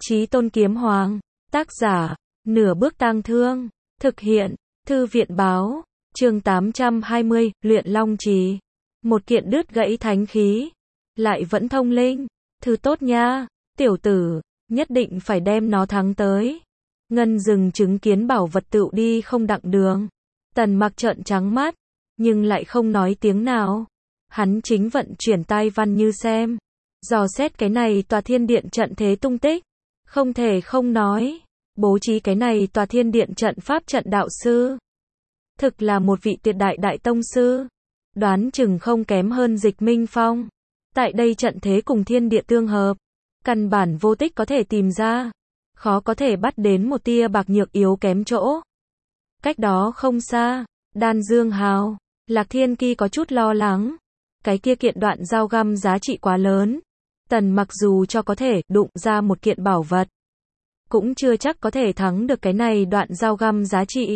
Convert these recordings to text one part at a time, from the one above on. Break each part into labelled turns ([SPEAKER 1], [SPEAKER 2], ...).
[SPEAKER 1] Chí Tôn Kiếm Hoàng. Tác giả, Nửa Bước Tang Thương. Thực hiện, Thư viện báo. Chương 820, Luyện Long Trì. Một kiện đứt gãy thánh khí. Lại vẫn thông linh. Thứ tốt nha, tiểu tử, nhất định phải đem nó thắng tới. Ngân Dừng chứng kiến bảo vật tựu đi không đặng đường. Tần Mặc trợn trắng mắt, nhưng lại không nói tiếng nào. Hắn chính vận chuyển tai văn như xem, dò xét cái này tòa thiên điện trận thế tung tích. Không thể không nói, bố trí cái này tòa thiên điện trận pháp trận đạo sư. Thực là một vị tuyệt đại đại tông sư. Đoán chừng không kém hơn Dịch Minh Phong. Tại đây trận thế cùng thiên địa tương hợp, căn bản vô tích có thể tìm ra. Khó có thể bắt đến một tia bạc nhược yếu kém chỗ. Cách đó không xa, Đan Dương Hào, Lạc Thiên Ki có chút lo lắng. Cái kia kiện đoạn dao găm giá trị quá lớn. Tần Mặc dù cho có thể đụng ra một kiện bảo vật, cũng chưa chắc có thể thắng được cái này đoạn dao găm giá trị.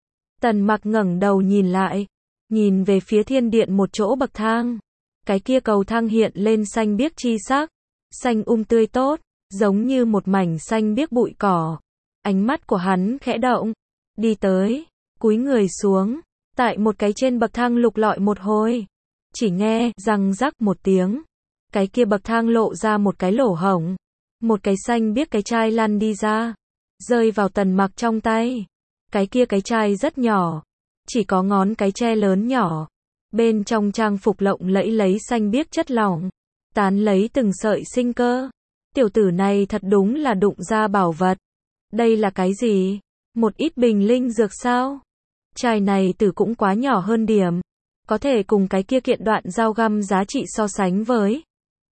[SPEAKER 1] Tần Mặc ngẩng đầu nhìn lại, nhìn về phía thiên điện một chỗ bậc thang. Cái kia cầu thang hiện lên xanh biếc chi sắc, xanh tươi tốt, giống như một mảnh xanh biếc bụi cỏ. Ánh mắt của hắn khẽ động, đi tới, cúi người xuống, tại một cái trên bậc thang lục lọi một hồi. Chỉ nghe răng rắc một tiếng, cái kia bậc thang lộ ra một cái lỗ hổng, một cái xanh biếc cái chai lăn đi ra, rơi vào Tần Mặc trong tay. Cái kia cái chai rất nhỏ, chỉ có ngón cái tre lớn nhỏ. Bên trong trang phục lộng lẫy lấy xanh biếc chất lỏng, tán lấy từng sợi sinh cơ. Tiểu tử này thật đúng là đụng ra bảo vật. Đây là cái gì? Một ít bình linh dược sao? Chai này tử cũng quá nhỏ hơn điểm, có thể cùng cái kia kiện đoạn dao găm giá trị so sánh với.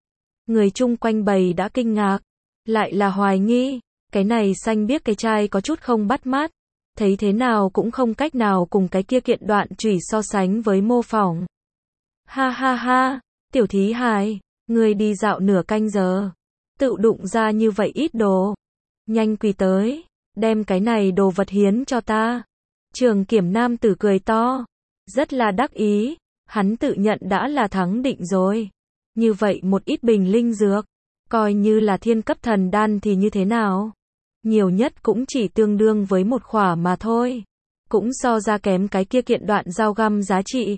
[SPEAKER 1] Người chung quanh bầy đã kinh ngạc, lại là hoài nghi, cái này xanh biếc cái chai có chút không bắt mắt, thấy thế nào cũng không cách nào cùng cái kia kiện đoạn chủy so sánh với mô phỏng. Ha ha ha, tiểu thí hài, người đi dạo nửa canh giờ, tự đụng ra như vậy ít đồ. Nhanh quỳ tới, đem cái này đồ vật hiến cho ta. Trường Kiểm nam tử cười to, rất là đắc ý, hắn tự nhận đã là thắng định rồi. Như vậy một ít bình linh dược, coi như là thiên cấp thần đan thì như thế nào? Nhiều nhất cũng chỉ tương đương với một khỏa mà thôi. Cũng so ra kém cái kia kiện đoạn dao găm giá trị.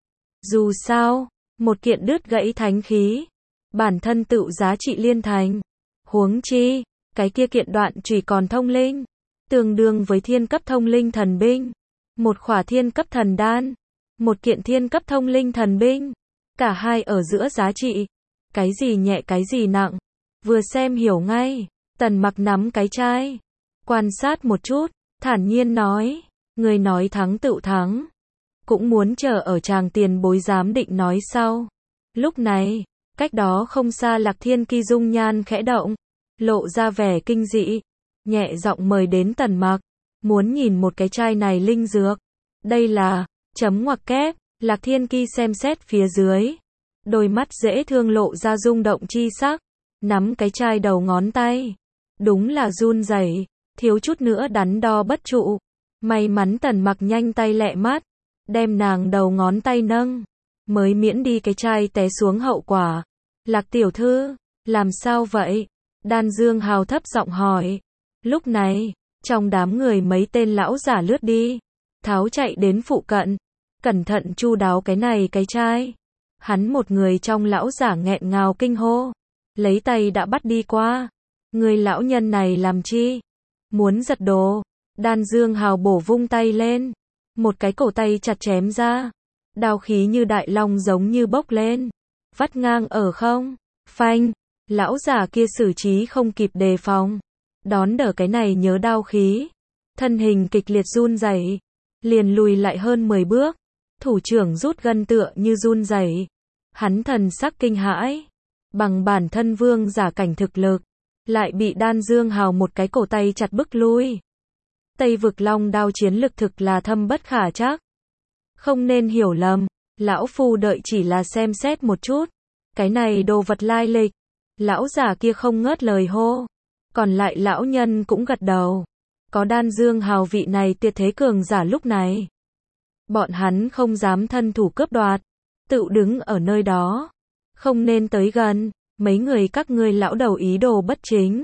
[SPEAKER 1] Dù sao, một kiện đứt gãy thánh khí, bản thân tự giá trị liên thành. Huống chi, cái kia kiện đoạn chủy còn thông linh, tương đương với thiên cấp thông linh thần binh. Một khỏa thiên cấp thần đan, một kiện thiên cấp thông linh thần binh. Cả hai ở giữa giá trị, cái gì nhẹ cái gì nặng, vừa xem hiểu ngay. Tần Mặc nắm cái chai, quan sát một chút, thản nhiên nói, người nói thắng tựu thắng, cũng muốn chờ ở tràng tiền bối giám định nói sau. Lúc này, cách đó không xa Lạc Thiên Ki dung nhan khẽ động, lộ ra vẻ kinh dị, nhẹ giọng mời đến Tần Mặc, muốn nhìn một cái chai này linh dược. Đây là, chấm ngoặc kép, Lạc Thiên Ki xem xét phía dưới, đôi mắt dễ thương lộ ra rung động chi sắc, nắm cái chai đầu ngón tay, đúng là run rẩy, thiếu chút nữa đắn đo bất trụ. May mắn Tần Mặc nhanh tay lẹ mắt, đem nàng đầu ngón tay nâng, mới miễn đi cái chai té xuống hậu quả. Lạc tiểu thư, làm sao vậy? Đan Dương Hào thấp giọng hỏi. Lúc này, trong đám người mấy tên lão giả lướt đi, tháo chạy đến phụ cận, cẩn thận chu đáo cái này cái chai. Hắn một người trong lão giả nghẹn ngào kinh hô, lấy tay đã bắt đi qua. Người lão nhân này làm chi? Muốn giật đồ. Đan Dương Hào bổ vung tay lên, một cái cổ tay chặt chém ra, đao khí như đại long giống như bốc lên, vắt ngang ở không. Phanh, lão giả kia xử trí không kịp đề phòng, đón đỡ cái này nhớ đao khí, thân hình kịch liệt run rẩy, liền lùi lại hơn 10 bước, thủ trưởng rút gân tựa như run rẩy. Hắn thần sắc kinh hãi, bằng bản thân vương giả cảnh thực lực, lại bị Đan Dương Hào một cái cổ tay chặt bức lui. Tây vực long đao chiến lực thực là thâm bất khả trắc. Không nên hiểu lầm, lão phu đợi chỉ là xem xét một chút, cái này đồ vật lai lịch. Lão giả kia không ngớt lời hô, còn lại lão nhân cũng gật đầu. Có Đan Dương Hào vị này tuyệt thế cường giả lúc này, bọn hắn không dám thân thủ cướp đoạt, tự đứng ở nơi đó, không nên tới gần. Mấy người các ngươi lão đầu ý đồ bất chính,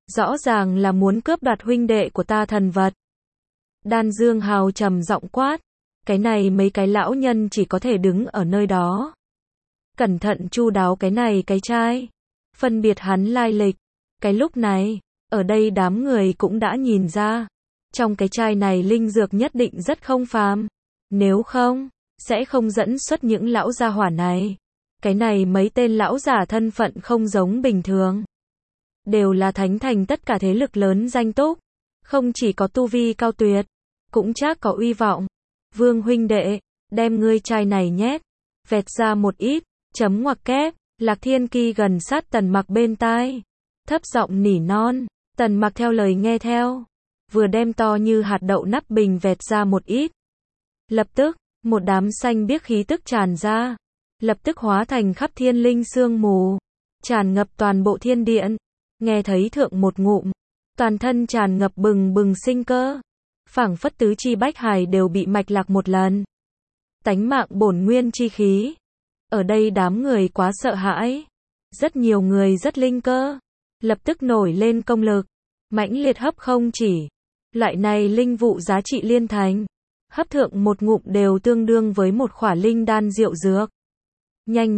[SPEAKER 1] Rõ ràng là muốn cướp đoạt huynh đệ của ta thần vật. Đan Dương Hào trầm giọng quát. Cái này mấy cái lão nhân chỉ có thể đứng ở nơi đó. Cẩn thận chu đáo cái này cái trai. Phân biệt hắn lai lịch. Cái lúc này, ở đây đám người cũng đã nhìn ra. Trong cái chai này linh dược nhất định rất không phàm. Nếu không, sẽ không dẫn xuất những lão gia hỏa này. Cái này mấy tên lão giả thân phận không giống bình thường. Đều là thánh thành tất cả thế lực lớn danh túc. Không chỉ có tu vi cao tuyệt, cũng chắc có uy vọng. Vương huynh đệ, đem ngươi chai này nhét. Vẹt ra một ít, chấm ngoặc kép. Lạc Thiên Ki gần sát Tần Mặc bên tai. Thấp giọng nỉ non. Tần Mặc theo lời nghe theo. Vừa đem to như hạt đậu nắp bình vẹt ra một ít. Lập tức, một đám xanh biếc khí tức tràn ra. Lập tức hóa thành khắp thiên linh sương mù. Tràn ngập toàn bộ thiên điện. Nghe thấy thượng một ngụm. Toàn thân tràn ngập bừng bừng sinh cơ. Phảng phất tứ chi bách hải đều bị mạch lạc một lần. Tánh mạng bổn nguyên chi khí. Ở đây đám người quá sợ hãi. Rất nhiều người rất linh cơ. Lập tức nổi lên công lực. Mãnh liệt hấp không chỉ. Loại này linh vụ giá trị liên thành. Hấp thượng một ngụm đều tương đương với một khỏa linh đan diệu dược. Nhanh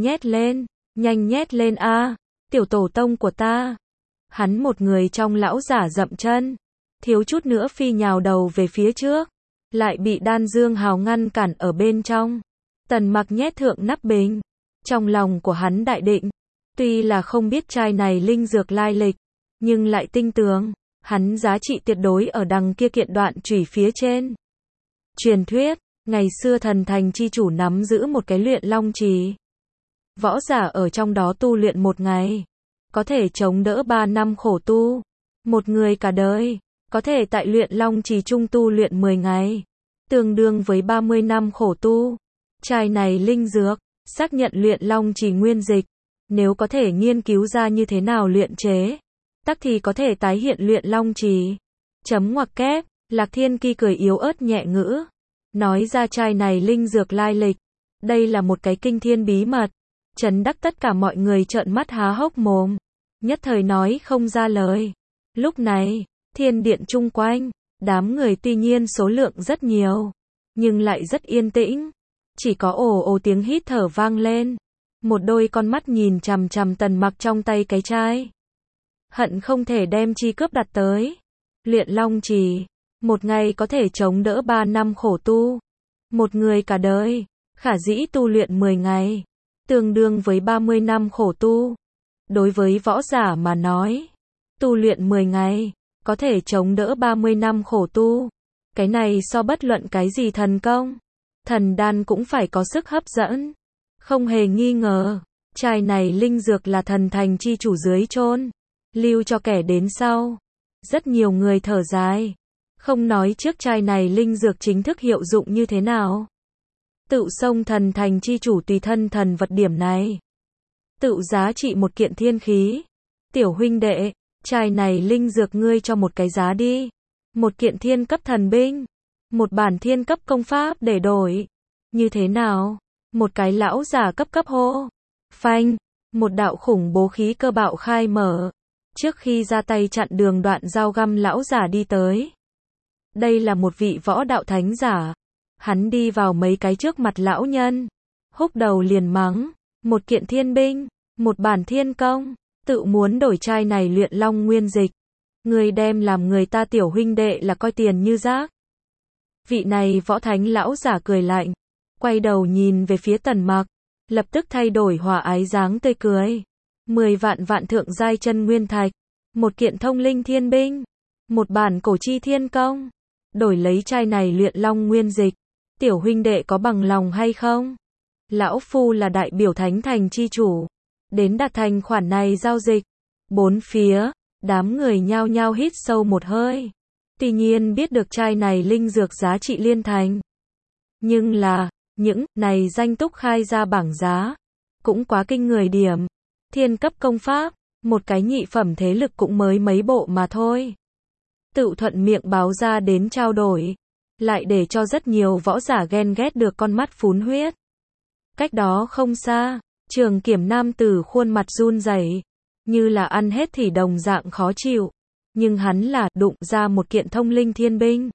[SPEAKER 1] nhét lên a, tiểu tổ tông của ta. Hắn một người trong lão giả dậm chân. Thiếu chút nữa phi nhào đầu về phía trước. Lại bị Đan Dương Hào ngăn cản ở bên trong. Tần Mặc nhét thượng nắp bình. Trong lòng của hắn đại định. Tuy là không biết chai này linh dược lai lịch. Nhưng lại tinh tường. Hắn giá trị tuyệt đối ở đằng kia kiện đoạn chủy phía trên. Truyền thuyết, ngày xưa thần thành chi chủ nắm giữ một cái luyện long trì. Võ giả ở trong đó tu luyện một ngày. Có thể chống đỡ 3 năm khổ tu. Một người cả đời. Có thể tại luyện long trì trung tu luyện 10 ngày. Tương đương với 30 năm khổ tu. Chai này linh dược. Xác nhận luyện long trì nguyên dịch. Nếu có thể nghiên cứu ra như thế nào luyện chế. Tắc thì có thể tái hiện luyện long trì. Chấm ngoặc kép. Lạc Thiên Ki cười yếu ớt nhẹ ngữ. Nói ra chai này linh dược lai lịch. Đây là một cái kinh thiên bí mật. Chấn đắc tất cả mọi người trợn mắt há hốc mồm. Nhất thời nói không ra lời. Lúc này, thiên điện chung quanh. Đám người tuy nhiên số lượng rất nhiều. Nhưng lại rất yên tĩnh. Chỉ có ồ ồ tiếng hít thở vang lên. Một đôi con mắt nhìn chằm chằm Tần Mặc trong tay cái chai. Hận không thể đem chi cướp đặt tới. Luyện long trì. Một ngày có thể chống đỡ 3 năm khổ tu. Một người cả đời. Khả dĩ tu luyện 10 ngày. Tương đương với 30 năm khổ tu. Đối với võ giả mà nói. Tu luyện 10 ngày. Có thể chống đỡ 30 năm khổ tu. Cái này so bất luận cái gì thần công. Thần đan cũng phải có sức hấp dẫn. Không hề nghi ngờ. Chai này linh dược là thần thành chi chủ dưới chôn. Lưu cho kẻ đến sau. Rất nhiều người thở dài. Không nói trước chai này linh dược chính thức hiệu dụng như thế nào. Tự xông thần thành chi chủ tùy thân thần vật điểm này. Tự giá trị một kiện thiên khí. Tiểu huynh đệ, chai này linh dược ngươi cho một cái giá đi. Một kiện thiên cấp thần binh. Một bản thiên cấp công pháp để đổi. Như thế nào? Một cái lão giả cấp hô. Phanh, một đạo khủng bố khí cơ bạo khai mở. Trước khi ra tay chặn đường đoạn dao găm lão giả đi tới. Đây là một vị võ đạo thánh giả. Hắn đi vào mấy cái trước mặt lão nhân. Húc đầu liền mắng. Một kiện thiên binh. Một bản thiên công. Tự muốn đổi chai này luyện long nguyên dịch. Người đem làm người ta tiểu huynh đệ là coi tiền như rác. Vị này võ thánh lão giả cười lạnh. Quay đầu nhìn về phía Tần Mặc. Lập tức thay đổi hòa ái dáng tươi cười. 10 vạn thượng giai chân nguyên thạch. Một kiện thông linh thiên binh. Một bản cổ chi thiên công. Đổi lấy chai này luyện long nguyên dịch. Tiểu huynh đệ có bằng lòng hay không? Lão phu là đại biểu thánh thành chi chủ. Đến đạt thành khoản này giao dịch. Bốn phía, đám người nhao nhao hít sâu một hơi. Tuy nhiên biết được chai này linh dược giá trị liên thành. Nhưng là, những này danh túc khai ra bảng giá. Cũng quá kinh người điểm. Thiên cấp công pháp, một cái nhị phẩm thế lực cũng mới mấy bộ mà thôi. Tự thuận miệng báo ra đến trao đổi. Lại để cho rất nhiều võ giả ghen ghét được con mắt phún huyết. Cách đó không xa, Trường Kiểm nam tử khuôn mặt run rẩy, như là ăn hết thì đồng dạng khó chịu. nhưng hắn là đụng ra một kiện thông linh thiên binh.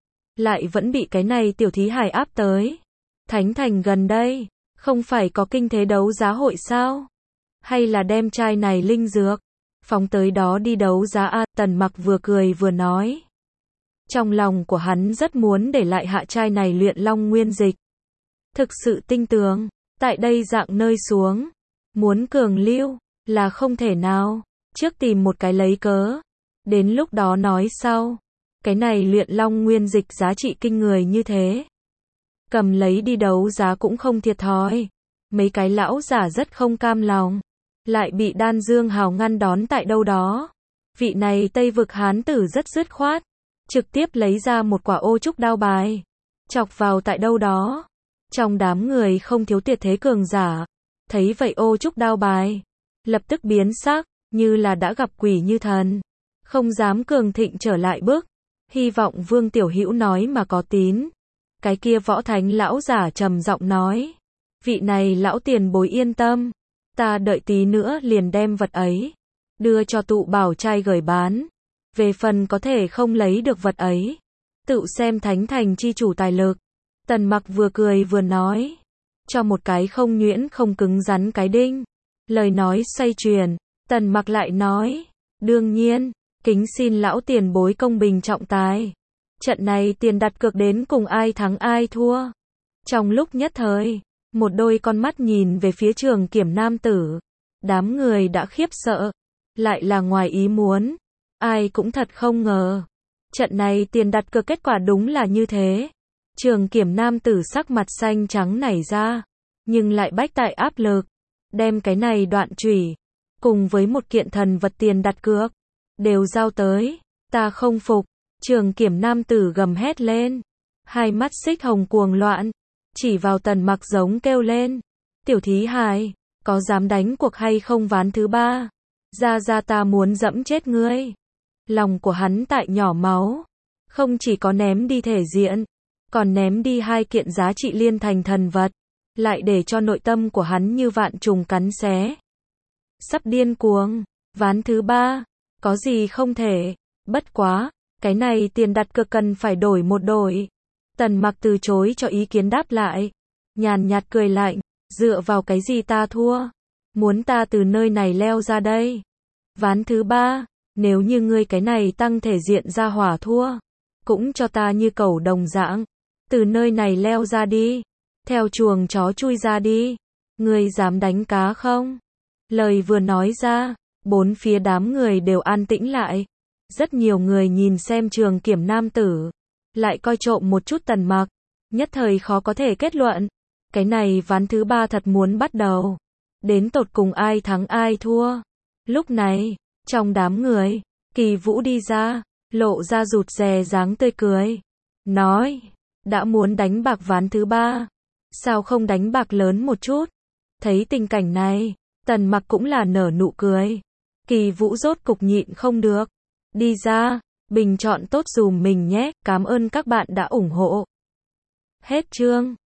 [SPEAKER 1] Lại vẫn bị cái này tiểu thí hài áp tới. Thánh thành gần đây, không phải có kinh thế đấu giá hội sao? Hay là đem chai này linh dược, phóng tới đó đi đấu giá a? Tần Mặc vừa cười vừa nói. Trong lòng của hắn rất muốn để lại hạ chai này luyện long nguyên dịch. Thực sự tinh tường, tại đây dạng nơi xuống, muốn cường lưu, là không thể nào, trước tìm một cái lấy cớ, đến lúc đó nói sau. Cái này luyện long nguyên dịch giá trị kinh người như thế, cầm lấy đi đấu giá cũng không thiệt thòi. Mấy cái lão giả rất không cam lòng, lại bị Đan Dương Hào ngăn đón tại đâu đó. Vị này Tây vực hán tử rất dứt khoát, trực tiếp lấy ra một quả ô trúc đao bài, chọc vào tại đâu đó. Trong đám người không thiếu tuyệt thế cường giả, thấy vậy ô trúc đao bài, lập tức biến sắc, như là đã gặp quỷ như thần, không dám cường thịnh trở lại bước. Hy vọng Vương Tiểu Hữu nói mà có tín. Cái kia võ thánh lão giả trầm giọng nói, vị này lão tiền bối yên tâm, ta đợi tí nữa liền đem vật ấy đưa cho tụ bảo trai gửi bán. Về phần có thể không lấy được vật ấy, tự xem thánh thành chi chủ tài lực. Tần Mặc vừa cười vừa nói, cho một cái không nhuyễn không cứng rắn cái đinh. Lời nói xoay chuyển, Tần Mặc lại nói, đương nhiên, kính xin lão tiền bối công bình trọng tài. Trận này tiền đặt cược đến cùng ai thắng ai thua. Trong lúc nhất thời, một đôi con mắt nhìn về phía Trường Kiểm nam tử. Đám người đã khiếp sợ, lại là ngoài ý muốn. Ai cũng thật không ngờ. Trận này tiền đặt cược kết quả đúng là như thế. Trường Kiểm nam tử sắc mặt xanh trắng nảy ra, nhưng lại bách tại áp lực. Đem cái này đoạn chủy, cùng với một kiện thần vật tiền đặt cược, đều giao tới. Ta không phục. Trường Kiểm nam tử gầm hét lên, hai mắt xích hồng cuồng loạn, chỉ vào Tần Mặc giống kêu lên, tiểu thí hài, có dám đánh cuộc hay không ván thứ ba? Ra ta muốn dẫm chết ngươi. Lòng của hắn tại nhỏ máu, không chỉ có ném đi thể diện, còn ném đi hai kiện giá trị liên thành thần vật, lại để cho nội tâm của hắn như vạn trùng cắn xé. Sắp điên cuồng, ván thứ ba, có gì không thể, bất quá. Cái này tiền đặt cược cần phải đổi một đổi. Tần Mặc từ chối cho ý kiến đáp lại. Nhàn nhạt cười lạnh. Dựa vào cái gì ta thua? Muốn ta từ nơi này leo ra đây? Ván thứ ba. Nếu như ngươi cái này tăng thể diện ra hỏa thua, cũng cho ta như cẩu đồng dạng. Từ nơi này leo ra đi. Theo chuồng chó chui ra đi. Ngươi dám đánh cá không? Lời vừa nói ra, bốn phía đám người đều an tĩnh lại. Rất nhiều người nhìn xem Trường Kiểm nam tử, lại coi trộm một chút Tần Mặc, nhất thời khó có thể kết luận. Cái này ván thứ ba thật muốn bắt đầu. Đến tột cùng ai thắng ai thua. Lúc này, trong đám người, Kỳ Vũ đi ra, lộ ra rụt rè dáng tươi cười. Nói, đã muốn đánh bạc ván thứ ba, sao không đánh bạc lớn một chút? Thấy tình cảnh này, Tần Mặc cũng là nở nụ cười. Kỳ Vũ rốt cục nhịn không được. Đi ra, bình chọn tốt dùm mình nhé, cảm ơn các bạn đã ủng hộ. Hết chương.